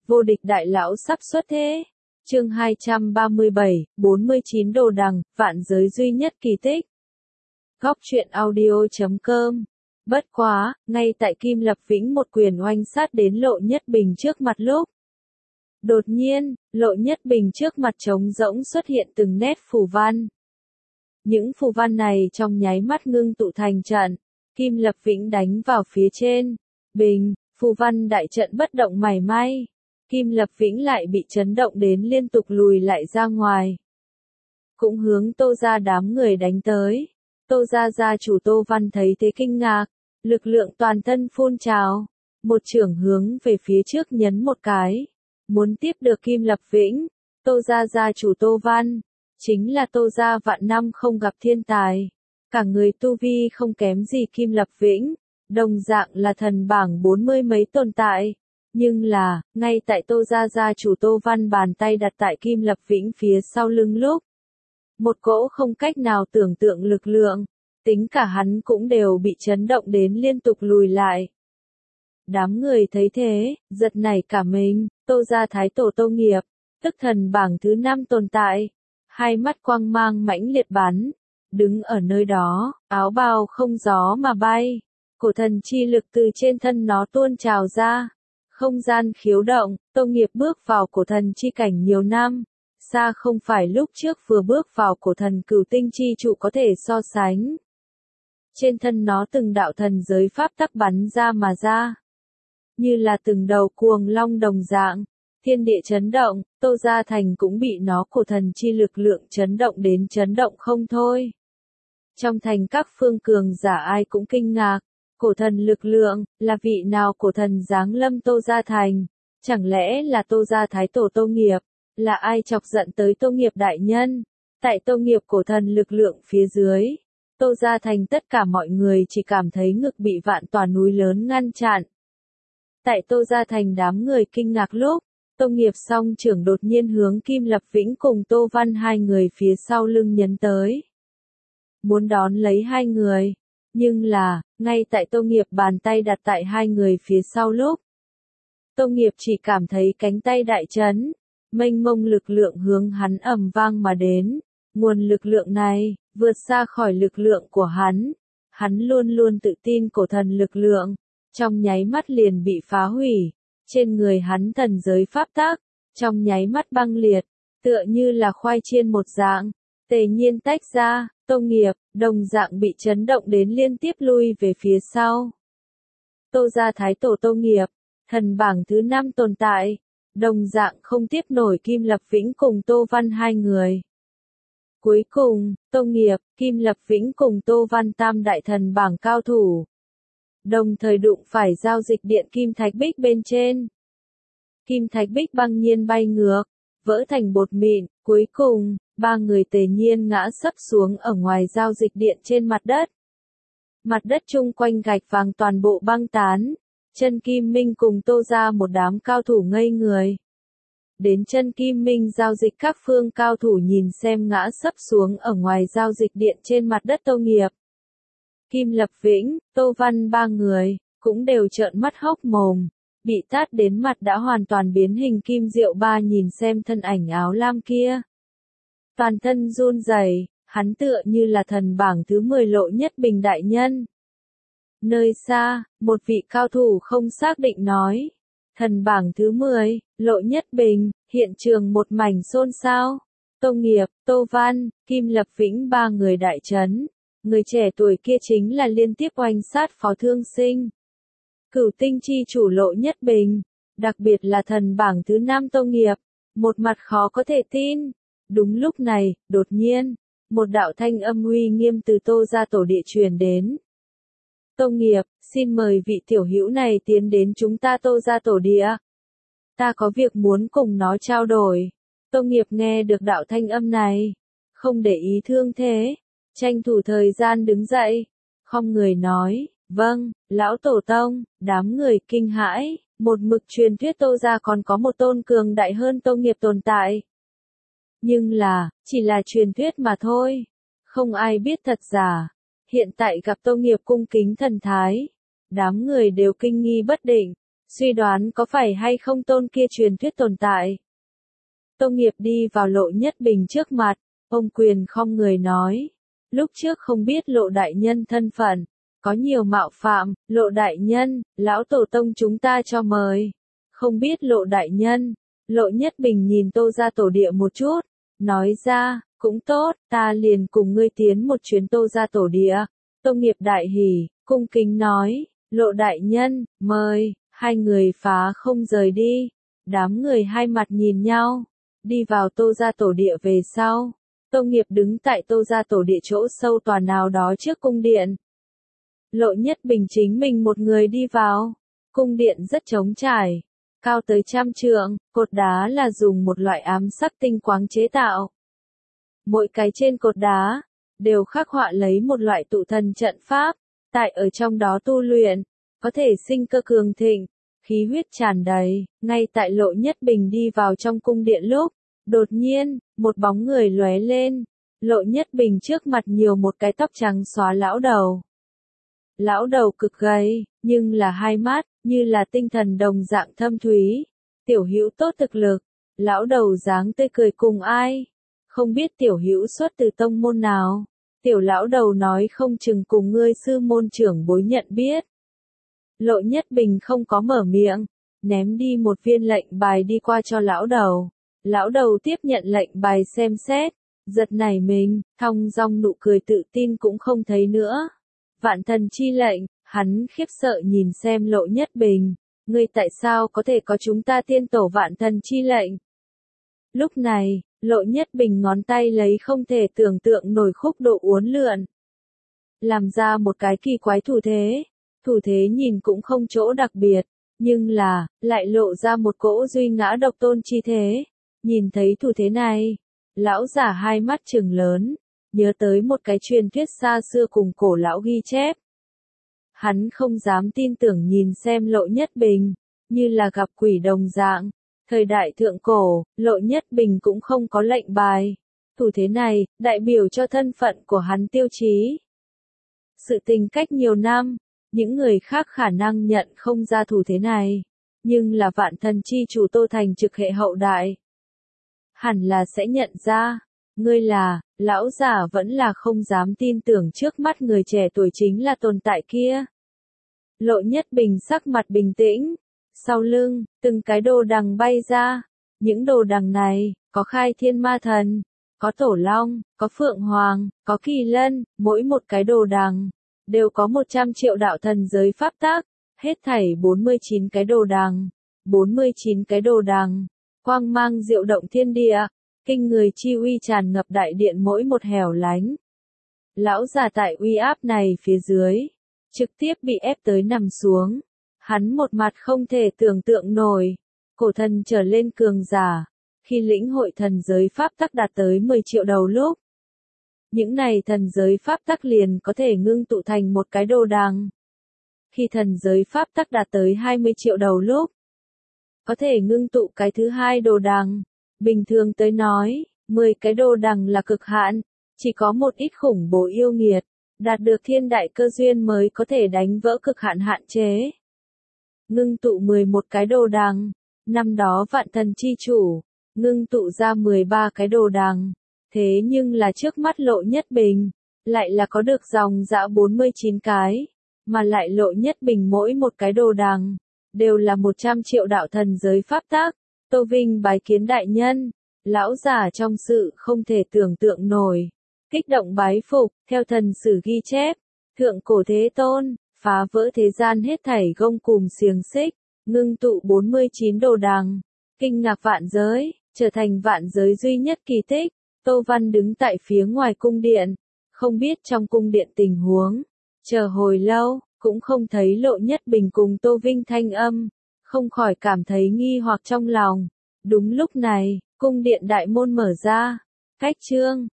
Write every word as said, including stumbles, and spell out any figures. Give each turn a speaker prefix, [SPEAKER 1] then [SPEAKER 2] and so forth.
[SPEAKER 1] Vô địch đại lão sắp xuất thế. Chương hai trăm ba mươi bảy, bốn mươi chín đồ đằng, vạn giới duy nhất kỳ tích. Góc truyện audio chấm com. Bất quá, ngay tại Kim Lập Vĩnh một quyền oanh sát đến Lộ Nhất Bình trước mặt lúc. Đột nhiên, Lộ Nhất Bình trước mặt trống rỗng xuất hiện từng nét phù văn. Những phù văn này trong nháy mắt ngưng tụ thành trận. Kim Lập Vĩnh đánh vào phía trên. Bình, phù văn đại trận bất động mảy may. Kim Lập Vĩnh lại bị chấn động đến liên tục lùi lại ra ngoài. Cũng hướng Tô gia đám người đánh tới. Tô gia gia chủ Tô Văn thấy thế kinh ngạc, lực lượng toàn thân phun trào, một chưởng hướng về phía trước nhấn một cái, muốn tiếp được Kim Lập Vĩnh. Tô gia gia chủ Tô Văn, chính là Tô gia vạn năm không gặp thiên tài, cả người tu vi không kém gì Kim Lập Vĩnh, đồng dạng là thần bảng bốn mươi mấy tồn tại. Nhưng là, ngay tại Tô gia gia chủ Tô Văn bàn tay đặt tại Kim Lập Vĩnh phía sau lưng lúc. Một cỗ không cách nào tưởng tượng lực lượng, tính cả hắn cũng đều bị chấn động đến liên tục lùi lại. Đám người thấy thế, giật nảy cả mình, Tô gia thái tổ Tô Nghiệp, tức thần bảng thứ năm tồn tại, hai mắt quang mang mãnh liệt bắn, đứng ở nơi đó, áo bào không gió mà bay, cổ thần chi lực từ trên thân nó tuôn trào ra. Không gian khiếu động, Tô Nghiệp bước vào cổ thần chi cảnh nhiều năm, xa không phải lúc trước vừa bước vào cổ thần cửu tinh chi trụ có thể so sánh. Trên thân nó từng đạo thần giới pháp tắc bắn ra mà ra, như là từng đầu cuồng long đồng dạng, thiên địa chấn động, Tô gia thành cũng bị nó cổ thần chi lực lượng chấn động đến chấn động không thôi. Trong thành các phương cường giả ai cũng kinh ngạc. Cổ thần lực lượng, là vị nào cổ thần giáng lâm Tô gia thành? Chẳng lẽ là Tô gia thái tổ Tô Nghiệp? Là ai chọc giận tới Tô Nghiệp đại nhân? Tại Tô Nghiệp cổ thần lực lượng phía dưới, Tô gia thành tất cả mọi người chỉ cảm thấy ngực bị vạn tòa núi lớn ngăn chặn. Tại Tô gia thành đám người kinh ngạc lúc, Tô Nghiệp song trưởng đột nhiên hướng Kim Lập Vĩnh cùng Tô Văn hai người phía sau lưng nhấn tới. Muốn đón lấy hai người. Nhưng là, ngay tại Tô Nghiệp bàn tay đặt tại hai người phía sau lúc. Tô Nghiệp chỉ cảm thấy cánh tay đại chấn, mênh mông lực lượng hướng hắn ầm vang mà đến. Nguồn lực lượng này, vượt xa khỏi lực lượng của hắn. Hắn luôn luôn tự tin cổ thần lực lượng, trong nháy mắt liền bị phá hủy. Trên người hắn thần giới pháp tắc, trong nháy mắt băng liệt, tựa như là khoai chiên một dạng, tề nhiên tách ra. Tô Nghiệp, đồng dạng bị chấn động đến liên tiếp lui về phía sau. Tô gia thái tổ Tô Nghiệp, thần bảng thứ năm tồn tại, đồng dạng không tiếp nổi Kim Lập Vĩnh cùng Tô Văn hai người. Cuối cùng, Tô Nghiệp, Kim Lập Vĩnh cùng Tô Văn tam đại thần bảng cao thủ. Đồng thời đụng phải giao dịch điện Kim Thạch Bích bên trên. Kim Thạch Bích băng nhiên bay ngược, vỡ thành bột mịn, cuối cùng. Ba người tề nhiên ngã sấp xuống ở ngoài giao dịch điện trên mặt đất. Mặt đất chung quanh gạch vàng toàn bộ băng tán. Chân Kim Minh cùng Tô gia một đám cao thủ ngây người. Đến chân Kim Minh giao dịch các phương cao thủ nhìn xem ngã sấp xuống ở ngoài giao dịch điện trên mặt đất Tô Nghiệp. Kim Lập Vĩnh, Tô Văn ba người, cũng đều trợn mắt hốc mồm. Bị tát đến mặt đã hoàn toàn biến hình Kim Diệu Ba nhìn xem thân ảnh áo lam kia. Toàn thân run rẩy, hắn tựa như là thần bảng thứ mười Lộ Nhất Bình đại nhân. Nơi xa, một vị cao thủ không xác định nói. Thần bảng thứ mười, Lộ Nhất Bình, hiện trường một mảnh xôn xao. Tô Nghiệp, Tô Văn, Kim Lập Vĩnh ba người đại chấn. Người trẻ tuổi kia chính là liên tiếp oanh sát Phó Thương Sinh. Cửu tinh chi chủ Lộ Nhất Bình, đặc biệt là thần bảng thứ năm Tô Nghiệp, một mặt khó có thể tin. Đúng lúc này, đột nhiên, một đạo thanh âm uy nghiêm từ Tô gia tổ địa truyền đến. Tô Nghiệp, xin mời vị tiểu hữu này tiến đến chúng ta Tô gia tổ địa. Ta có việc muốn cùng nó trao đổi. Tô Nghiệp nghe được đạo thanh âm này, không để ý thương thế, tranh thủ thời gian đứng dậy, khom người nói, vâng, lão tổ tông. Đám người kinh hãi, một mực truyền thuyết Tô gia còn có một tôn cường đại hơn Tô Nghiệp tồn tại. Nhưng là, chỉ là truyền thuyết mà thôi. Không ai biết thật giả. Hiện tại gặp Tô Nghiệp cung kính thần thái. Đám người đều kinh nghi bất định. suy đoán có phải hay không tôn kia truyền thuyết tồn tại. Tô Nghiệp đi vào Lộ Nhất Bình trước mặt, ôm quyền khom người nói, lúc trước không biết Lộ đại nhân thân phận, có nhiều mạo phạm, Lộ đại nhân, lão tổ tông chúng ta cho mời. Không biết Lộ đại nhân, Lộ Nhất Bình nhìn Tô gia tổ địa một chút, nói ra, cũng tốt, ta liền cùng ngươi tiến một chuyến Tô gia tổ địa. Tô Nghiệp đại hỉ, cung kính nói, Lộ đại nhân, mời, hai người phá không rời đi. Đám người hai mặt nhìn nhau, đi vào Tô gia tổ địa về sau. Tô Nghiệp đứng tại Tô gia tổ địa chỗ sâu tòa nào đó trước cung điện. Lộ Nhất Bình chính mình một người đi vào. Cung điện rất trống trải, cao tới trăm trượng, cột đá là dùng một loại ám sắc tinh quáng chế tạo. Mỗi cái trên cột đá, đều khắc họa lấy một loại tụ thần trận pháp, tại ở trong đó tu luyện, có thể sinh cơ cường thịnh, khí huyết tràn đầy. Ngay tại Lộ Nhất Bình đi vào trong cung điện lúc, đột nhiên, một bóng người lóe lên, Lộ Nhất Bình trước mặt nhiều một cái tóc trắng xóa lão đầu. Lão đầu cực gầy, nhưng là hai mắt, như là tinh thần đồng dạng thâm thúy. Tiểu Hữu tốt thực lực, lão đầu dáng tươi cười cùng ai? Không biết Tiểu Hữu xuất từ tông môn nào? Tiểu lão đầu nói không chừng cùng ngươi sư môn trưởng bối nhận biết. Lộ Nhất Bình không có mở miệng, ném đi một viên lệnh bài đi qua cho lão đầu. Lão đầu tiếp nhận lệnh bài xem xét, giật nảy mình, thong dong nụ cười tự tin cũng không thấy nữa. Vạn thần chi lệnh, hắn khiếp sợ nhìn xem Lộ Nhất Bình, ngươi tại sao có thể có chúng ta tiên tổ vạn thần chi lệnh? Lúc này, Lộ Nhất Bình ngón tay lấy không thể tưởng tượng nổi khúc độ uốn lượn, làm ra một cái kỳ quái thủ thế. Thủ thế nhìn cũng không chỗ đặc biệt, nhưng là, lại lộ ra một cỗ duy ngã độc tôn chi thế. Nhìn thấy thủ thế này, lão giả hai mắt trừng lớn, nhớ tới một cái truyền thuyết xa xưa cùng cổ lão ghi chép. Hắn không dám tin tưởng nhìn xem Lộ Nhất Bình, như là gặp quỷ đồng dạng. Thời đại thượng cổ, Lộ Nhất Bình cũng không có lệnh bài. Thủ thế này, đại biểu cho thân phận của hắn tiêu chí. Sự tình cách nhiều năm, những người khác khả năng nhận không ra thủ thế này, nhưng là vạn thần chi chủ Tô Thành trực hệ hậu đại. Hẳn là sẽ nhận ra, ngươi là, lão giả vẫn là không dám tin tưởng trước mắt người trẻ tuổi chính là tồn tại kia. Lộ Nhất Bình sắc mặt bình tĩnh, sau lưng, từng cái đồ đằng bay ra, những đồ đằng này, có khai thiên ma thần, có tổ long, có phượng hoàng, có kỳ lân, mỗi một cái đồ đằng đều có một trăm triệu đạo thần giới pháp tắc, hết thảy bốn mươi chín cái đồ đằng, bốn mươi chín cái đồ đằng, quang mang diệu động thiên địa, kinh người chi uy tràn ngập đại điện mỗi một hẻo lánh. Lão già tại uy áp này phía dưới, trực tiếp bị ép tới nằm xuống, hắn một mặt không thể tưởng tượng nổi, cổ thần trở lên cường giả, khi lĩnh hội thần giới pháp tắc đạt tới mười triệu đầu lúc. Những này thần giới pháp tắc liền có thể ngưng tụ thành một cái đồ đằng. Khi thần giới pháp tắc đạt tới hai mươi triệu đầu lúc, có thể ngưng tụ cái thứ hai đồ đằng. Bình thường tới nói, mười cái đồ đằng là cực hạn, chỉ có một ít khủng bố yêu nghiệt, đạt được thiên đại cơ duyên mới có thể đánh vỡ cực hạn hạn chế. Ngưng tụ mười một cái đồ đằng, năm đó vạn thần chi chủ, ngưng tụ ra mười ba cái đồ đằng. Thế nhưng là trước mắt Lộ Nhất Bình, lại là có được dòng dã bốn mươi chín cái, mà lại Lộ Nhất Bình mỗi một cái đồ đằng, đều là một trăm triệu đạo thần giới pháp tắc. Tô Vinh bái kiến đại nhân, lão giả trong sự không thể tưởng tượng nổi, kích động bái phục, theo thần sử ghi chép, thượng cổ thế tôn, phá vỡ thế gian hết thảy gông cùm xiềng xích, ngưng tụ bốn mươi chín đồ đằng, kinh ngạc vạn giới, trở thành vạn giới duy nhất kỳ tích. Tô Văn đứng tại phía ngoài cung điện, không biết trong cung điện tình huống, chờ hồi lâu, cũng không thấy Lộ Nhất Bình cùng Tô Vinh thanh âm, không khỏi cảm thấy nghi hoặc trong lòng. Đúng lúc này, cung điện đại môn mở ra, cách chương